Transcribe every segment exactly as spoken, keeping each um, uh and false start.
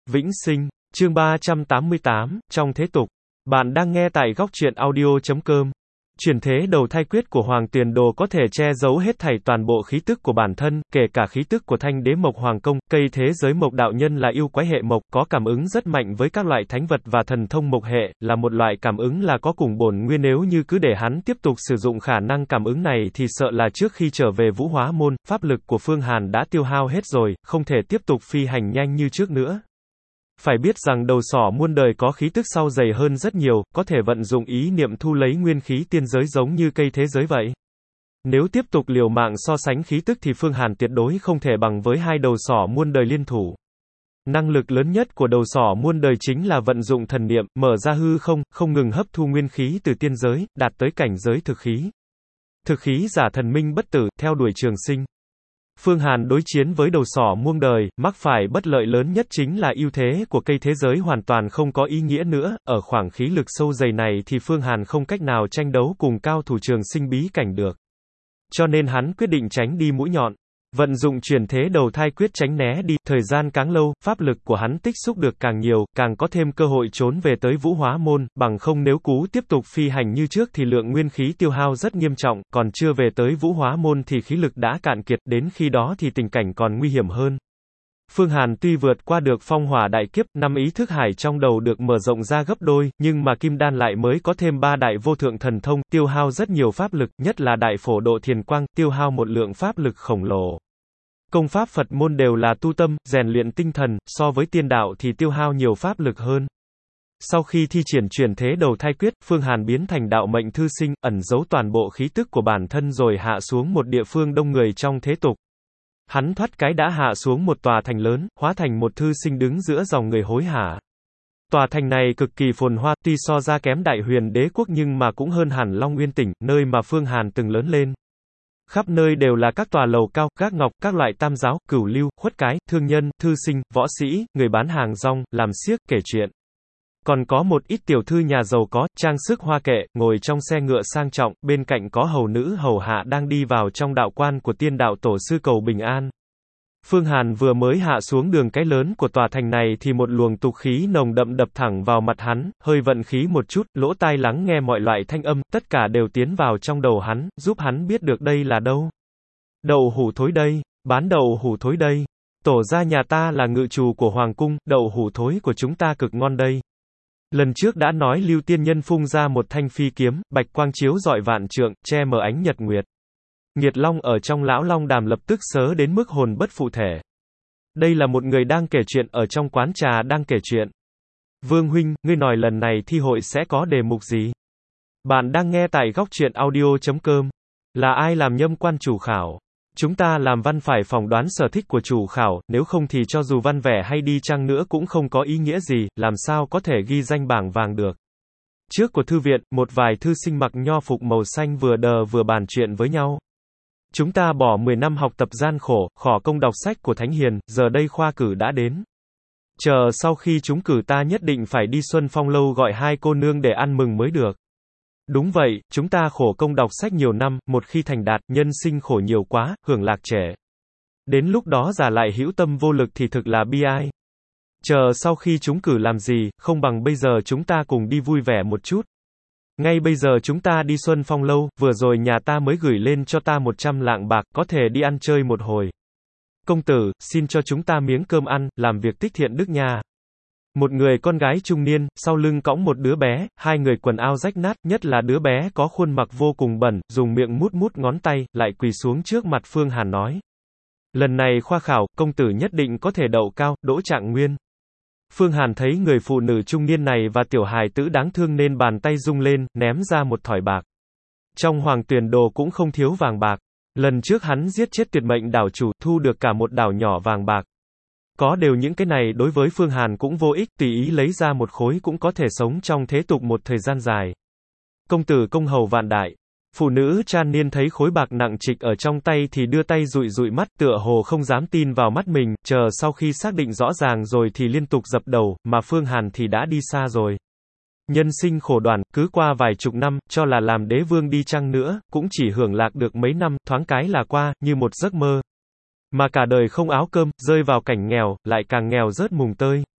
Vĩnh sinh, chương ba trăm tám mươi tám, trong thế tục. Bạn đang nghe tại góc truyện audio chấm com. Chuyển thế đầu thai quyết của Hoàng Tuyền Đồ có thể che giấu hết thảy toàn bộ khí tức của bản thân, kể cả khí tức của Thanh Đế Mộc Hoàng Công. Cây thế giới mộc đạo nhân là yêu quái hệ mộc, có cảm ứng rất mạnh với các loại thánh vật và thần thông mộc hệ, là một loại cảm ứng là có cùng bổn nguyên. Nếu như cứ để hắn tiếp tục sử dụng khả năng cảm ứng này thì sợ là trước khi trở về Vũ Hóa Môn, pháp lực của Phương Hàn đã tiêu hao hết rồi, không thể tiếp tục phi hành nhanh như trước nữa. Phải biết rằng đầu sỏ muôn đời có khí tức sau dày hơn rất nhiều, có thể vận dụng ý niệm thu lấy nguyên khí tiên giới giống như cây thế giới vậy. Nếu tiếp tục liều mạng so sánh khí tức thì Phương Hàn tuyệt đối không thể bằng với hai đầu sỏ muôn đời liên thủ. Năng lực lớn nhất của đầu sỏ muôn đời chính là vận dụng thần niệm, mở ra hư không, không ngừng hấp thu nguyên khí từ tiên giới, đạt tới cảnh giới thực khí. Thực khí giả thần minh bất tử, theo đuổi trường sinh. Phương Hàn đối chiến với đầu sỏ muôn đời, mắc phải bất lợi lớn nhất chính là ưu thế của cây thế giới hoàn toàn không có ý nghĩa nữa, ở khoảng khí lực sâu dày này thì Phương Hàn không cách nào tranh đấu cùng cao thủ trường sinh bí cảnh được. Cho nên hắn quyết định tránh đi mũi nhọn. Vận dụng chuyển thế đầu thai quyết tránh né đi, thời gian càng lâu, pháp lực của hắn tích xúc được càng nhiều, càng có thêm cơ hội trốn về tới Vũ Hóa Môn, bằng không nếu cú tiếp tục phi hành như trước thì lượng nguyên khí tiêu hao rất nghiêm trọng, còn chưa về tới Vũ Hóa Môn thì khí lực đã cạn kiệt, đến khi đó thì tình cảnh còn nguy hiểm hơn. Phương Hàn tuy vượt qua được phong hỏa đại kiếp, năm ý thức hải trong đầu được mở rộng ra gấp đôi, nhưng mà kim đan lại mới có thêm ba đại vô thượng thần thông, tiêu hao rất nhiều pháp lực, nhất là đại phổ độ thiền quang, tiêu hao một lượng pháp lực khổng lồ. Công pháp Phật môn đều là tu tâm, rèn luyện tinh thần, so với tiên đạo thì tiêu hao nhiều pháp lực hơn. Sau khi thi triển chuyển thế đầu thai quyết, Phương Hàn biến thành đạo mệnh thư sinh, ẩn giấu toàn bộ khí tức của bản thân rồi hạ xuống một địa phương đông người trong thế tục. Hắn thoát cái đã hạ xuống một tòa thành lớn, hóa thành một thư sinh đứng giữa dòng người hối hả. Tòa thành này cực kỳ phồn hoa, tuy so ra kém Đại Huyền Đế quốc nhưng mà cũng hơn hẳn Long Nguyên tỉnh, nơi mà Phương Hàn từng lớn lên. Khắp nơi đều là các tòa lầu cao, gác ngọc, các loại tam giáo, cửu lưu, khuất cái, thương nhân, thư sinh, võ sĩ, người bán hàng rong, làm xiếc, kể chuyện. Còn có một ít tiểu thư nhà giàu có, trang sức hoa kệ, ngồi trong xe ngựa sang trọng, bên cạnh có hầu nữ hầu hạ đang đi vào trong đạo quan của tiên đạo tổ sư cầu bình an. Phương Hàn vừa mới hạ xuống đường cái lớn của tòa thành này thì một luồng tục khí nồng đậm đập thẳng vào mặt hắn, hơi vận khí một chút, lỗ tai lắng nghe mọi loại thanh âm, tất cả đều tiến vào trong đầu hắn, giúp hắn biết được đây là đâu. Đậu hũ thối đây, bán đậu hũ thối đây. Tổ gia nhà ta là ngự trù của hoàng cung, đậu hũ thối của chúng ta cực ngon đây. Lần trước đã nói Lưu Tiên Nhân phung ra một thanh phi kiếm, bạch quang chiếu rọi vạn trượng, che mờ ánh nhật nguyệt. Nghiệt Long ở trong lão Long Đàm lập tức sớ đến mức hồn bất phụ thể. Đây là một người đang kể chuyện ở trong quán trà đang kể chuyện. Vương huynh, ngươi nói lần này thi hội sẽ có đề mục gì? Bạn đang nghe tại góc truyện audio chấm com. Là ai làm nhâm quan chủ khảo? Chúng ta làm văn phải phỏng đoán sở thích của chủ khảo, nếu không thì cho dù văn vẻ hay đi chăng nữa cũng không có ý nghĩa gì, làm sao có thể ghi danh bảng vàng được. Trước của thư viện, một vài thư sinh mặc nho phục màu xanh vừa đờ vừa bàn chuyện với nhau. Chúng ta bỏ mười năm học tập gian khổ, khỏ công đọc sách của Thánh Hiền, giờ đây khoa cử đã đến. Chờ sau khi chúng cử ta nhất định phải đi Xuân Phong Lâu gọi hai cô nương để ăn mừng mới được. Đúng vậy, chúng ta khổ công đọc sách nhiều năm, một khi thành đạt, nhân sinh khổ nhiều quá, hưởng lạc trẻ. Đến lúc đó già lại hữu tâm vô lực thì thực là bi ai. Chờ sau khi chúng cử làm gì, không bằng bây giờ chúng ta cùng đi vui vẻ một chút. Ngay bây giờ chúng ta đi Xuân Phong Lâu, vừa rồi nhà ta mới gửi lên cho ta một trăm lạng bạc, có thể đi ăn chơi một hồi. Công tử, xin cho chúng ta miếng cơm ăn, làm việc tích thiện đức nha. Một người con gái trung niên, sau lưng cõng một đứa bé, hai người quần áo rách nát, nhất là đứa bé có khuôn mặt vô cùng bẩn, dùng miệng mút mút ngón tay, lại quỳ xuống trước mặt Phương Hàn nói. Lần này khoa khảo, công tử nhất định có thể đậu cao, đỗ trạng nguyên. Phương Hàn thấy người phụ nữ trung niên này và tiểu hài tử đáng thương nên bàn tay rung lên, ném ra một thỏi bạc. Trong Hoàng Tuyền Đồ cũng không thiếu vàng bạc. Lần trước hắn giết chết tuyệt mệnh đảo chủ, thu được cả một đảo nhỏ vàng bạc. Có đều những cái này đối với Phương Hàn cũng vô ích, tùy ý lấy ra một khối cũng có thể sống trong thế tục một thời gian dài. Công tử công hầu vạn đại. Phụ nữ Tran Niên thấy khối bạc nặng trịch ở trong tay thì đưa tay dụi dụi mắt, tựa hồ không dám tin vào mắt mình, chờ sau khi xác định rõ ràng rồi thì liên tục dập đầu, mà Phương Hàn thì đã đi xa rồi. Nhân sinh khổ đoàn, cứ qua vài chục năm, cho là làm đế vương đi chăng nữa, cũng chỉ hưởng lạc được mấy năm, thoáng cái là qua, như một giấc mơ. Mà cả đời không áo cơm, rơi vào cảnh nghèo, lại càng nghèo rớt mùng tơi.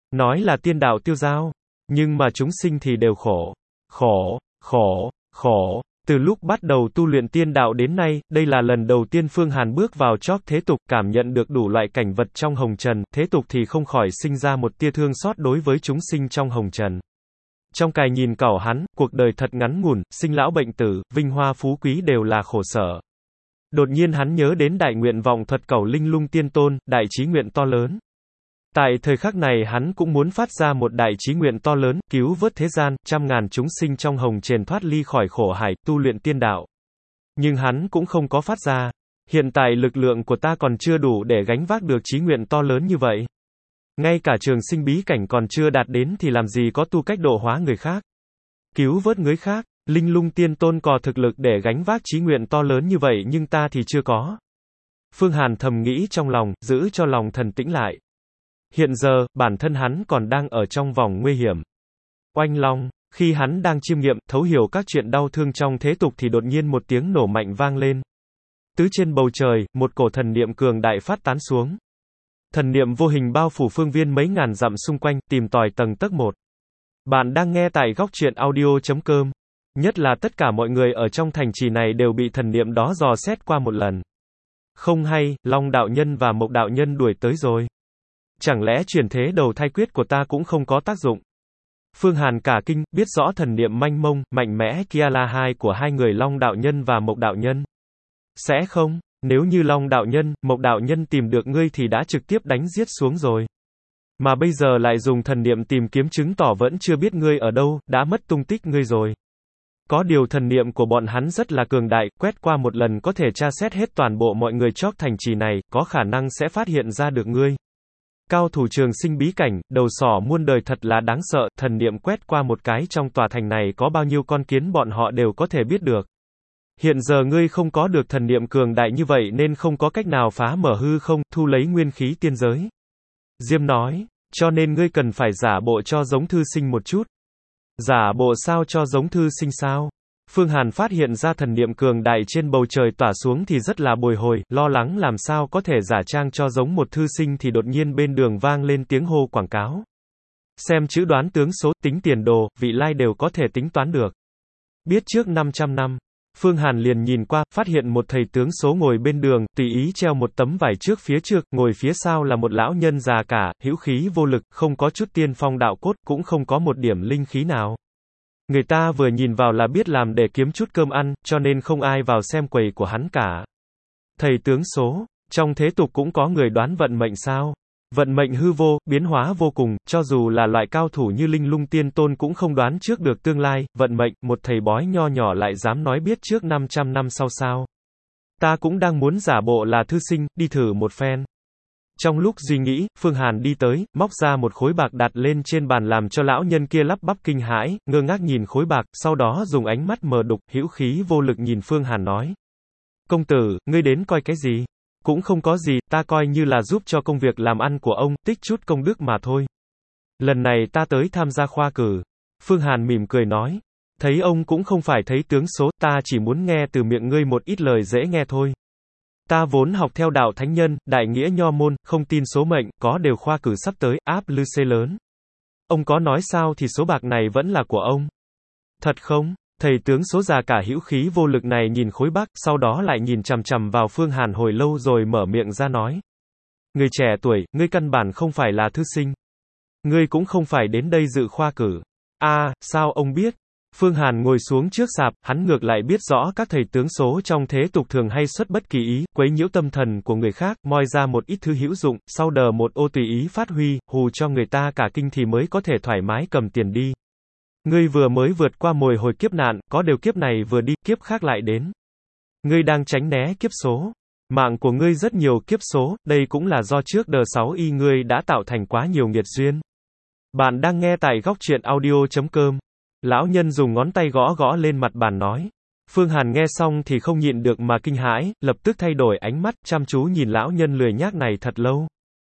Nói là tiên đạo tiêu dao, nhưng mà chúng sinh thì đều khổ. Khổ, khổ, khổ. Từ lúc bắt đầu tu luyện tiên đạo đến nay, đây là lần đầu tiên Phương Hàn bước vào chóp thế tục, cảm nhận được đủ loại cảnh vật trong hồng trần, thế tục thì không khỏi sinh ra một tia thương xót đối với chúng sinh trong hồng trần. Trong cài nhìn cẩu hắn, cuộc đời thật ngắn ngủn, sinh lão bệnh tử, vinh hoa phú quý đều là khổ sở. Đột nhiên hắn nhớ đến đại nguyện vọng thuật cẩu linh lung tiên tôn, đại chí nguyện to lớn. Tại thời khắc này hắn cũng muốn phát ra một đại chí nguyện to lớn, cứu vớt thế gian, trăm ngàn chúng sinh trong hồng trần thoát ly khỏi khổ hải, tu luyện tiên đạo. Nhưng hắn cũng không có phát ra. Hiện tại lực lượng của ta còn chưa đủ để gánh vác được chí nguyện to lớn như vậy. Ngay cả trường sinh bí cảnh còn chưa đạt đến thì làm gì có tu cách độ hóa người khác. Cứu vớt người khác, linh lung tiên tôn có thực lực để gánh vác chí nguyện to lớn như vậy nhưng ta thì chưa có. Phương Hàn thầm nghĩ trong lòng, giữ cho lòng thần tĩnh lại. Hiện giờ, bản thân hắn còn đang ở trong vòng nguy hiểm. Oanh long, khi hắn đang chiêm nghiệm, thấu hiểu các chuyện đau thương trong thế tục thì đột nhiên một tiếng nổ mạnh vang lên. Tứ trên bầu trời, một cổ thần niệm cường đại phát tán xuống. Thần niệm vô hình bao phủ phương viên mấy ngàn dặm xung quanh, tìm tòi tầng tấc một. Bạn đang nghe tại góc truyện audio chấm com. Nhất là tất cả mọi người ở trong thành trì này đều bị thần niệm đó dò xét qua một lần. Không hay, Long đạo nhân và Mộc đạo nhân đuổi tới rồi. Chẳng lẽ chuyển thế đầu thai quyết của ta cũng không có tác dụng? Phương Hàn cả kinh, biết rõ thần niệm manh mông, mạnh mẽ kia là hai của hai người Long đạo nhân và Mộc đạo nhân. Sẽ không, nếu như Long đạo nhân, Mộc đạo nhân tìm được ngươi thì đã trực tiếp đánh giết xuống rồi. Mà bây giờ lại dùng thần niệm tìm kiếm chứng tỏ vẫn chưa biết ngươi ở đâu, đã mất tung tích ngươi rồi. Có điều thần niệm của bọn hắn rất là cường đại, quét qua một lần có thể tra xét hết toàn bộ mọi người chóp thành trì này, có khả năng sẽ phát hiện ra được ngươi. Cao thủ trường sinh bí cảnh, đầu sỏ muôn đời thật là đáng sợ, thần niệm quét qua một cái trong tòa thành này có bao nhiêu con kiến bọn họ đều có thể biết được. Hiện giờ ngươi không có được thần niệm cường đại như vậy nên không có cách nào phá mở hư không, thu lấy nguyên khí tiên giới. Diêm nói, cho nên ngươi cần phải giả bộ cho giống thư sinh một chút. Giả bộ sao cho giống thư sinh sao? Phương Hàn phát hiện ra thần niệm cường đại trên bầu trời tỏa xuống thì rất là bồi hồi, lo lắng làm sao có thể giả trang cho giống một thư sinh thì đột nhiên bên đường vang lên tiếng hô quảng cáo. Xem chữ đoán tướng số, tính tiền đồ, vị lai đều có thể tính toán được. Biết trước năm trăm năm, Phương Hàn liền nhìn qua, phát hiện một thầy tướng số ngồi bên đường, tùy ý treo một tấm vải trước phía trước, ngồi phía sau là một lão nhân già cả, hữu khí vô lực, không có chút tiên phong đạo cốt, cũng không có một điểm linh khí nào. Người ta vừa nhìn vào là biết làm để kiếm chút cơm ăn, cho nên không ai vào xem quầy của hắn cả. Thầy tướng số, trong thế tục cũng có người đoán vận mệnh sao? Vận mệnh hư vô, biến hóa vô cùng, cho dù là loại cao thủ như linh lung tiên tôn cũng không đoán trước được tương lai, vận mệnh, một thầy bói nho nhỏ lại dám nói biết trước năm trăm năm sau sao. Ta cũng đang muốn giả bộ là thư sinh, đi thử một phen. Trong lúc suy nghĩ, Phương Hàn đi tới, móc ra một khối bạc đặt lên trên bàn làm cho lão nhân kia lắp bắp kinh hãi, ngơ ngác nhìn khối bạc, sau đó dùng ánh mắt mờ đục, hữu khí vô lực nhìn Phương Hàn nói. Công tử, ngươi đến coi cái gì? Cũng không có gì, ta coi như là giúp cho công việc làm ăn của ông, tích chút công đức mà thôi. Lần này ta tới tham gia khoa cử. Phương Hàn mỉm cười nói. Thấy ông cũng không phải thấy tướng số, ta chỉ muốn nghe từ miệng ngươi một ít lời dễ nghe thôi. Ta vốn học theo đạo thánh nhân, đại nghĩa nho môn, không tin số mệnh, có đều khoa cử sắp tới, áp lư xê lớn. Ông có nói sao thì số bạc này vẫn là của ông. Thật không? Thầy tướng số già cả hữu khí vô lực này nhìn khối bạc, sau đó lại nhìn chằm chằm vào Phương Hàn hồi lâu rồi mở miệng ra nói. Người trẻ tuổi, ngươi căn bản không phải là thư sinh. Ngươi cũng không phải đến đây dự khoa cử. A, à, sao ông biết? Phương Hàn ngồi xuống trước sạp, hắn ngược lại biết rõ các thầy tướng số trong thế tục thường hay xuất bất kỳ ý, quấy nhiễu tâm thần của người khác, moi ra một ít thứ hữu dụng, sau đờ một ô tùy ý phát huy, hù cho người ta cả kinh thì mới có thể thoải mái cầm tiền đi. Ngươi vừa mới vượt qua mồi hồi kiếp nạn, có điều kiếp này vừa đi, kiếp khác lại đến. Ngươi đang tránh né kiếp số. Mạng của ngươi rất nhiều kiếp số, đây cũng là do trước đờ sáu y ngươi đã tạo thành quá nhiều nghiệt duyên. Bạn đang nghe tại góc truyện audio chấm com. Lão nhân dùng ngón tay gõ gõ lên mặt bàn nói. Phương Hàn nghe xong thì không nhịn được mà kinh hãi, lập tức thay đổi ánh mắt, chăm chú nhìn lão nhân lười nhác này thật lâu.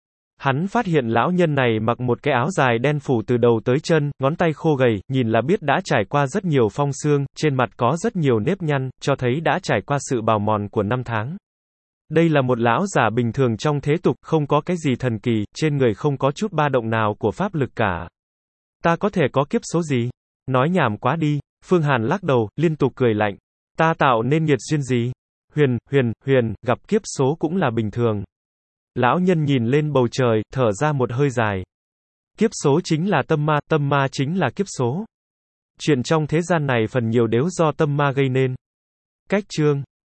Hắn phát hiện lão nhân này mặc một cái áo dài đen phủ từ đầu tới chân, ngón tay khô gầy, nhìn là biết đã trải qua rất nhiều phong sương, trên mặt có rất nhiều nếp nhăn, cho thấy đã trải qua sự bào mòn của năm tháng. Đây là một lão giả bình thường trong thế tục, không có cái gì thần kỳ, trên người không có chút ba động nào của pháp lực cả. Ta có thể có kiếp số gì? Nói nhảm quá đi. Phương Hàn lắc đầu, liên tục cười lạnh. Ta tạo nên nghiệt duyên gì? Huyền, huyền, huyền, gặp kiếp số cũng là bình thường. Lão nhân nhìn lên bầu trời, thở ra một hơi dài. Kiếp số chính là tâm ma, tâm ma chính là kiếp số. Chuyện trong thế gian này phần nhiều đều do tâm ma gây nên. Cách chương